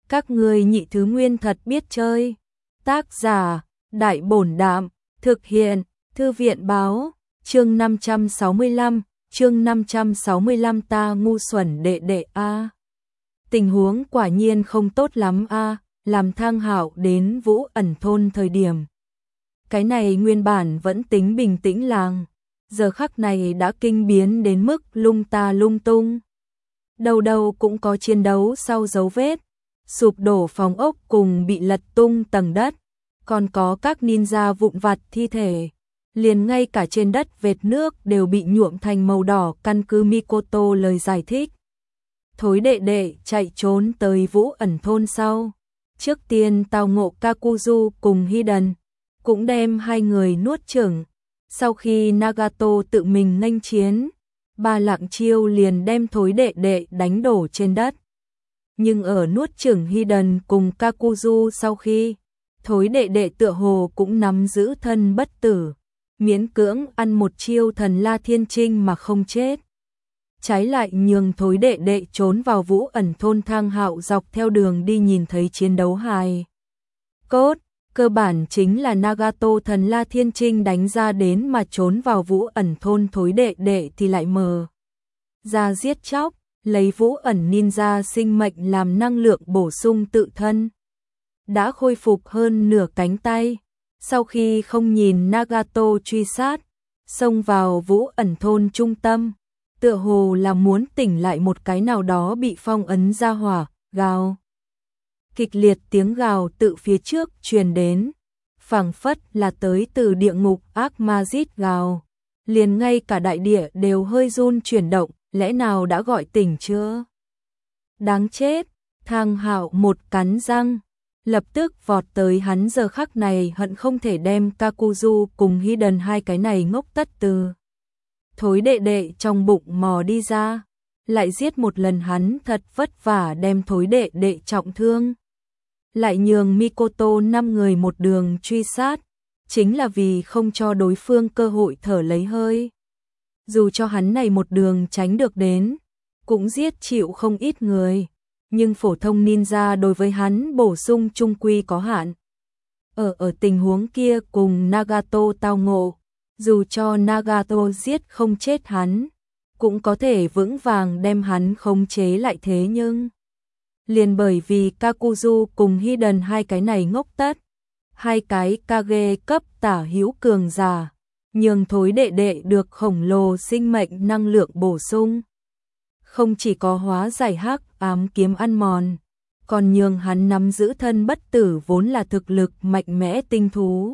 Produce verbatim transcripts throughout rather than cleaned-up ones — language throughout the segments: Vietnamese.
Các ngươi nhị thứ nguyên thật biết chơi. Tác giả, Đại Bổn Đạm, thực hiện, Thư viện Báo, chương năm trăm sáu mươi lăm, chương năm trăm sáu mươi lăm ta ngu xuẩn đệ đệ a. Tình huống quả nhiên không tốt lắm a, làm Thang Hạo đến Vũ Ẩn thôn thời điểm. Cái này nguyên bản vẫn tính bình tĩnh làng, giờ khắc này đã kinh biến đến mức lung ta lung tung. Đầu đầu cũng có chiến đấu sau dấu vết, sụp đổ phòng ốc cùng bị lật tung tầng đất, còn có các ninja vụn vặt thi thể. Liền ngay cả trên đất vệt nước đều bị nhuộm thành màu đỏ, căn cứ Mikoto lời giải thích. Thối đệ đệ chạy trốn tới Vũ Ẩn thôn sau. Trước tiên tao ngộ Kakuzu cùng Hiden, cũng đem hai người nuốt chửng. Sau khi Nagato tự mình nghênh chiến, ba lạng chiêu liền đem thối đệ đệ đánh đổ trên đất. Nhưng ở nuốt chửng Hiden cùng Kakuzu sau khi, thối đệ đệ tựa hồ cũng nắm giữ thân bất tử, miễn cưỡng ăn một chiêu thần La Thiên Trinh mà không chết. Trái lại nhường thối đệ đệ trốn vào Vũ Ẩn thôn. Thang Hạo dọc theo đường đi nhìn thấy chiến đấu hài cốt, cơ bản chính là Nagato thần La Thiên Trinh đánh ra đến, mà trốn vào Vũ Ẩn thôn thối đệ đệ thì lại mờ ra giết chóc, lấy Vũ Ẩn ninja sinh mệnh làm năng lượng bổ sung tự thân. Đã khôi phục hơn nửa cánh tay, sau khi không nhìn Nagato truy sát, xông vào Vũ Ẩn thôn trung tâm, tựa hồ là muốn tỉnh lại một cái nào đó bị phong ấn ra hỏa, gào. Kịch liệt tiếng gào tự phía trước truyền đến, phảng phất là tới từ địa ngục ác ma rít gào, liền ngay cả đại địa đều hơi run chuyển động, lẽ nào đã gọi tỉnh chưa? Đáng chết, Thang Hạo một cắn răng, lập tức vọt tới. Hắn giờ khắc này hận không thể đem Kakuzu cùng Hiden hai cái này ngốc tất từ thối đệ đệ trong bụng mò đi ra, lại giết một lần. Hắn thật vất vả đem thối đệ đệ trọng thương, lại nhường Mikoto năm người một đường truy sát, chính là vì không cho đối phương cơ hội thở lấy hơi. Dù cho hắn này một đường tránh được đến, cũng giết chịu không ít người, nhưng phổ thông ninja đối với hắn bổ sung trung quy có hạn. Ở ở tình huống kia cùng Nagato tao ngộ, dù cho Nagato giết không chết hắn, cũng có thể vững vàng đem hắn khống chế lại. Thế nhưng liền bởi vì Kakuzu cùng Hiden hai cái này ngốc tất, hai cái Kage cấp tả hữu cường giả, nhường thối đệ đệ được khổng lồ sinh mệnh năng lượng bổ sung. Không chỉ có hóa giải hắc ám kiếm ăn mòn, còn nhường hắn nắm giữ thân bất tử vốn là thực lực mạnh mẽ tinh thú.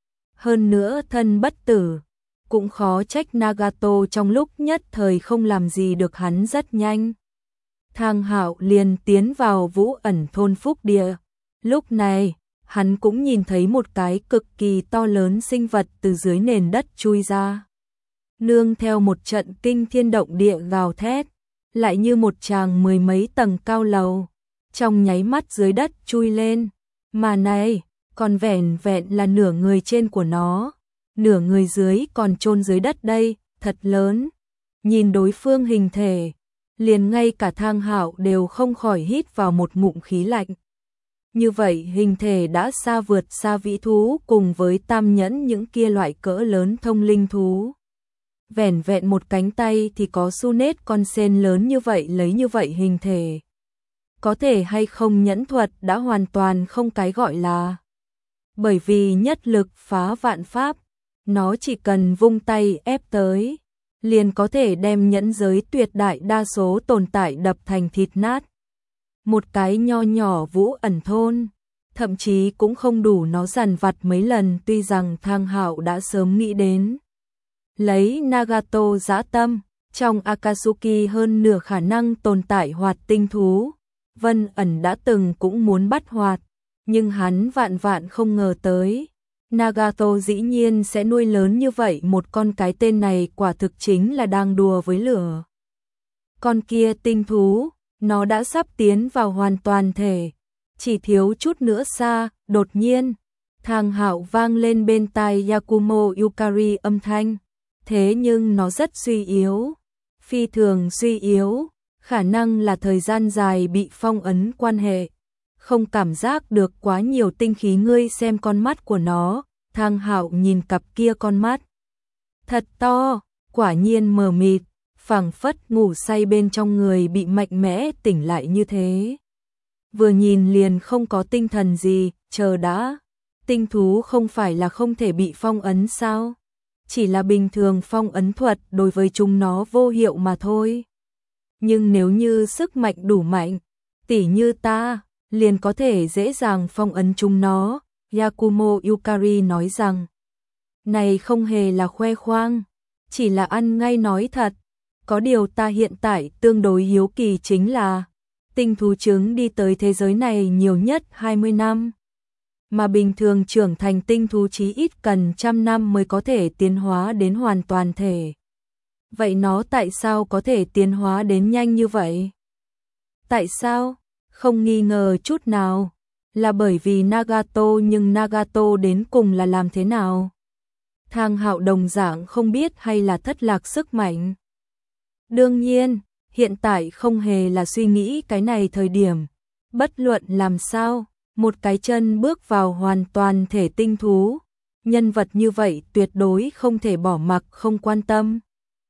Hơn nữa thân bất tử, cũng khó trách Nagato trong lúc nhất thời không làm gì được hắn. Rất nhanh, Thang Hạo liền tiến vào Vũ Ẩn thôn phúc địa. Lúc này, hắn cũng nhìn thấy một cái cực kỳ to lớn sinh vật từ dưới nền đất chui ra. Nương theo một trận kinh thiên động địa gào thét, lại như một tràng mười mấy tầng cao lầu, trong nháy mắt dưới đất chui lên. Mà này, còn vẻn vẹn là nửa người trên của nó, nửa người dưới còn chôn dưới đất đây, thật lớn. Nhìn đối phương hình thể, liền ngay cả Thang Hạo đều không khỏi hít vào một ngụm khí lạnh. Như vậy hình thể đã xa vượt xa vĩ thú cùng với tam nhẫn những kia loại cỡ lớn thông linh thú. Vẻn vẹn một cánh tay thì có su nết con sen lớn như vậy, lấy như vậy hình thể, có thể hay không nhẫn thuật đã hoàn toàn không cái gọi là. Bởi vì nhất lực phá vạn pháp, nó chỉ cần vung tay ép tới, liền có thể đem nhẫn giới tuyệt đại đa số tồn tại đập thành thịt nát. Một cái nho nhỏ Vũ Ẩn thôn, thậm chí cũng không đủ nó dằn vặt mấy lần. Tuy rằng Thang Hạo đã sớm nghĩ đến lấy Nagato dã tâm, trong Akatsuki hơn nửa khả năng tồn tại hoạt tinh thú, Vân Ẩn đã từng cũng muốn bắt hoạt, nhưng hắn vạn vạn không ngờ tới Nagato dĩ nhiên sẽ nuôi lớn như vậy một con. Cái tên này quả thực chính là đang đùa với lửa. Con kia tinh thú, nó đã sắp tiến vào hoàn toàn thể, chỉ thiếu chút nữa xa. Đột nhiên, Thang Hạo vang lên bên tai Yakumo Yukari âm thanh, thế nhưng nó rất suy yếu, phi thường suy yếu, khả năng là thời gian dài bị phong ấn quan hệ, không cảm giác được quá nhiều tinh khí, ngươi xem con mắt của nó. Thang Hạo nhìn cặp kia con mắt thật to, quả nhiên mờ mịt, phảng phất ngủ say bên trong người bị mạnh mẽ tỉnh lại như thế. Vừa nhìn liền không có tinh thần gì, chờ đã, tinh thú không phải là không thể bị phong ấn sao? Chỉ là bình thường phong ấn thuật đối với chúng nó vô hiệu mà thôi. Nhưng nếu như sức mạnh đủ mạnh, tỉ như ta, liền có thể dễ dàng phong ấn chúng nó. Yakumo Yukari nói rằng, này không hề là khoe khoang, chỉ là ăn ngay nói thật. Có điều ta hiện tại tương đối hiếu kỳ chính là, tinh thú trứng đi tới thế giới này nhiều nhất hai mươi năm. Mà bình thường trưởng thành tinh thú chí ít cần trăm năm mới có thể tiến hóa đến hoàn toàn thể. Vậy nó tại sao có thể tiến hóa đến nhanh như vậy? Tại sao? Không nghi ngờ chút nào. Là bởi vì Nagato, nhưng Nagato đến cùng là làm thế nào? Thang Hạo đồng dạng không biết, hay là thất lạc sức mạnh? Đương nhiên, hiện tại không hề là suy nghĩ cái này thời điểm. Bất luận làm sao, một cái chân bước vào hoàn toàn thể tinh thú, nhân vật như vậy tuyệt đối không thể bỏ mặc không quan tâm.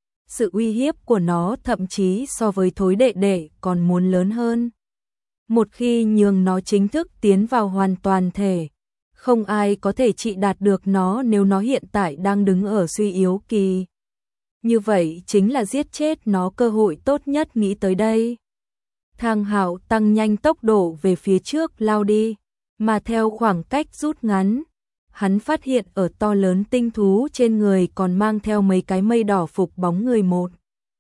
Sự uy hiếp của nó thậm chí so với thối đệ đệ còn muốn lớn hơn. Một khi nhường nó chính thức tiến vào hoàn toàn thể, không ai có thể trị đạt được nó nếu nó hiện tại đang đứng ở suy yếu kỳ. Như vậy chính là giết chết nó cơ hội tốt nhất, nghĩ tới đây. Thang Hạo tăng nhanh tốc độ về phía trước lao đi, mà theo khoảng cách rút ngắn, hắn phát hiện ở to lớn tinh thú trên người còn mang theo mấy cái mây đỏ phục bóng người. Một,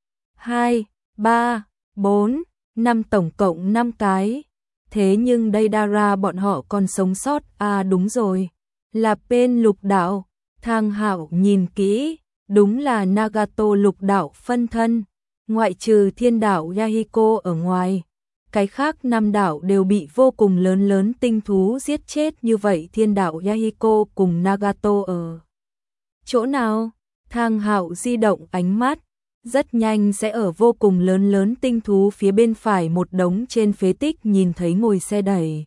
hai, ba, bốn, năm, tổng cộng năm cái. Thế nhưng đây Dara bọn họ còn sống sót. À đúng rồi, là bên lục đạo. Thang Hạo nhìn kỹ, đúng là Nagato lục đạo phân thân, ngoại trừ thiên đạo Yahiko ở ngoài. Cái khác năm đạo đều bị vô cùng lớn lớn tinh thú giết chết. Như vậy thiên đạo Yahiko cùng Nagato ở chỗ nào? Thang Hạo di động ánh mắt, rất nhanh sẽ ở vô cùng lớn lớn tinh thú phía bên phải một đống trên phế tích nhìn thấy ngồi xe đẩy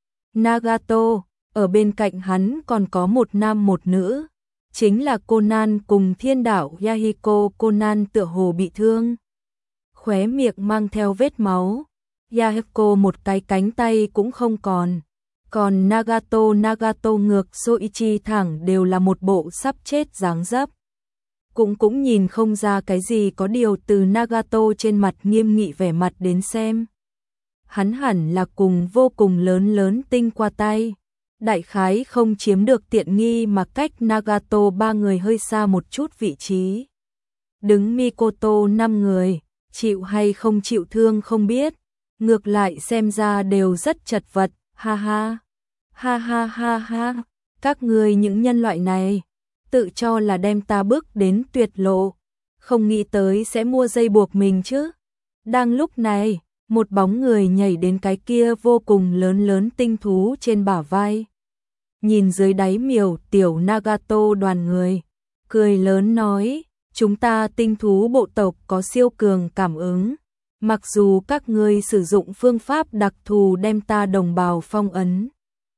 Nagato, ở bên cạnh hắn còn có một nam một nữ, chính là Conan cùng thiên đạo Yahiko. Conan tựa hồ bị thương, khóe miệng mang theo vết máu. Yahiko một cái cánh tay cũng không còn. Còn Nagato, Nagato ngược Soichi thẳng đều là một bộ sắp chết dáng dấp. Cũng cũng nhìn không ra cái gì, có điều từ Nagato trên mặt nghiêm nghị vẻ mặt đến xem, hắn hẳn là cùng vô cùng lớn lớn tinh qua tay. Đại khái không chiếm được tiện nghi mà cách Nagato ba người hơi xa một chút vị trí. Đứng Mikoto năm người, chịu hay không chịu thương không biết. Ngược lại xem ra đều rất chật vật, ha ha, ha ha ha ha, các ngươi những nhân loại này, tự cho là đem ta bước đến tuyệt lộ, không nghĩ tới sẽ mua dây buộc mình chứ. Đang lúc này, một bóng người nhảy đến cái kia vô cùng lớn lớn tinh thú trên bả vai. Nhìn dưới đáy miểu tiểu Nagato đoàn người, cười lớn nói, chúng ta tinh thú bộ tộc có siêu cường cảm ứng. Mặc dù các ngươi sử dụng phương pháp đặc thù đem ta đồng bào phong ấn,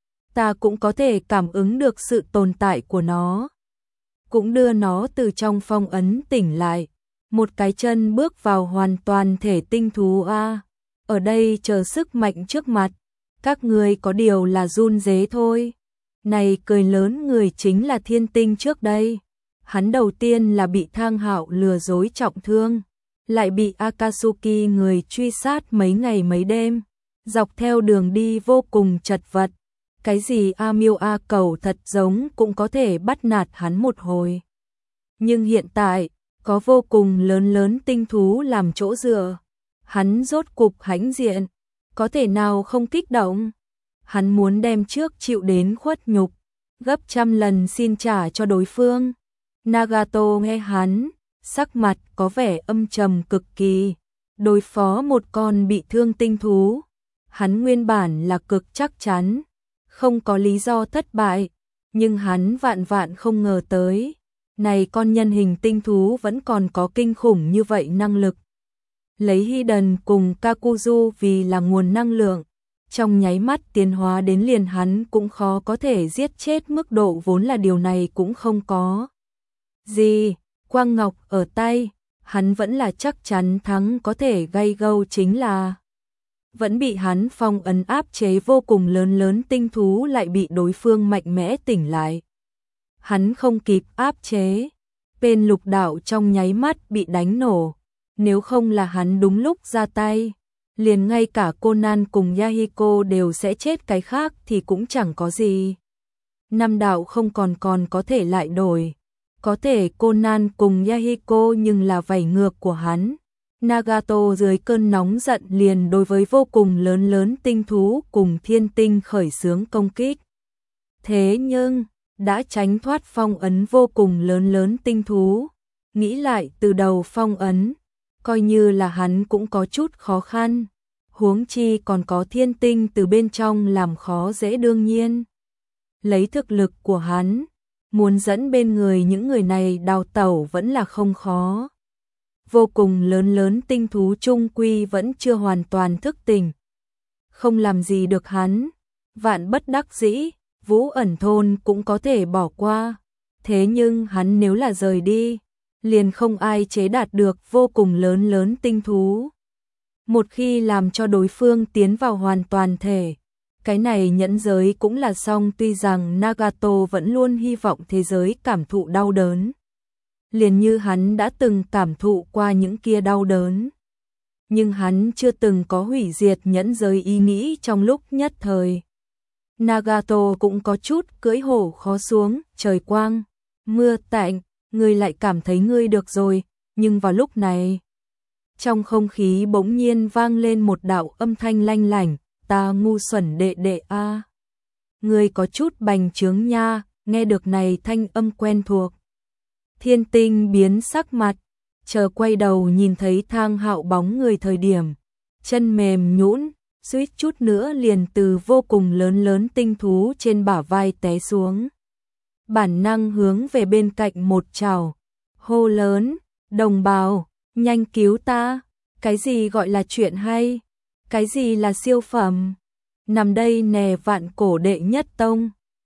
ta cũng có thể cảm ứng được sự tồn tại của nó, cũng đưa nó từ trong phong ấn tỉnh lại. Một cái chân bước vào hoàn toàn thể tinh thú a. Ở đây chờ sức mạnh trước mặt, các ngươi có điều là run rế thôi. Này cười lớn người chính là Thiên Tinh trước đây. Hắn đầu tiên là bị Thang Hạo lừa dối trọng thương, lại bị Akatsuki người truy sát mấy ngày mấy đêm, dọc theo đường đi vô cùng chật vật. Cái gì A Miêu A Cầu thật giống cũng có thể bắt nạt hắn một hồi. Nhưng hiện tại, có vô cùng lớn lớn tinh thú làm chỗ dựa, hắn rốt cục hãnh diện, có thể nào không kích động. Hắn muốn đem trước chịu đến khuất nhục, gấp trăm lần xin trả cho đối phương. Nagato nghe hắn, sắc mặt có vẻ âm trầm cực kỳ. Đối phó một con bị thương tinh thú, hắn nguyên bản là cực chắc chắn, không có lý do thất bại, nhưng hắn vạn vạn không ngờ tới, này con nhân hình tinh thú vẫn còn có kinh khủng như vậy năng lực. Lấy Hiden cùng Kakuzu vì là nguồn năng lượng, trong nháy mắt tiến hóa đến liền hắn cũng khó có thể giết chết, mức độ vốn là điều này cũng không có gì. Quang ngọc ở tay, hắn vẫn là chắc chắn thắng, có thể gây gâu chính là vẫn bị hắn phong ấn áp chế vô cùng lớn lớn tinh thú lại bị đối phương mạnh mẽ tỉnh lại. Hắn không kịp áp chế, bên lục đạo trong nháy mắt bị đánh nổ, nếu không là hắn đúng lúc ra tay, liền ngay cả Conan cùng Yahiko đều sẽ chết, cái khác thì cũng chẳng có gì. Năm đạo không còn còn có thể lại đổi, có thể Conan cùng Yahiko nhưng là vảy ngược của hắn. Nagato dưới cơn nóng giận liền đối với vô cùng lớn lớn tinh thú cùng thiên tinh khởi xướng công kích. Thế nhưng, đã tránh thoát phong ấn vô cùng lớn lớn tinh thú. Nghĩ lại từ đầu phong ấn, coi như là hắn cũng có chút khó khăn. Huống chi còn có thiên tinh từ bên trong làm khó dễ, đương nhiên. Lấy thực lực của hắn, muốn dẫn bên người những người này đào tẩu vẫn là không khó. Vô cùng lớn lớn tinh thú trung quy vẫn chưa hoàn toàn thức tỉnh, không làm gì được hắn. Vạn bất đắc dĩ, Vũ ẩn thôn cũng có thể bỏ qua. Thế nhưng hắn nếu là rời đi, liền không ai chế đạt được vô cùng lớn lớn tinh thú. Một khi làm cho đối phương tiến vào hoàn toàn thể, cái này nhẫn giới cũng là xong. Tuy rằng Nagato vẫn luôn hy vọng thế giới cảm thụ đau đớn, liền như hắn đã từng cảm thụ qua những kia đau đớn. Nhưng hắn chưa từng có hủy diệt nhẫn giới ý nghĩ trong lúc nhất thời. Nagato cũng có chút cưỡi hổ khó xuống, trời quang, mưa tạnh, ngươi lại cảm thấy ngươi được rồi, nhưng vào lúc này, trong không khí bỗng nhiên vang lên một đạo âm thanh lanh lảnh, ta ngu xuẩn đệ đệ a, ngươi có chút bành trướng nha. Nghe được này thanh âm quen thuộc, thiên tinh biến sắc mặt, chờ quay đầu nhìn thấy Thang Hạo bóng người thời điểm, chân mềm nhũn, suýt chút nữa liền từ vô cùng lớn lớn tinh thú trên bả vai té xuống. Bản năng hướng về bên cạnh một trảo, hô lớn, đồng bào, nhanh cứu ta, cái gì gọi là chuyện hay, cái gì là siêu phẩm, nằm đây nè vạn cổ đệ nhất tông.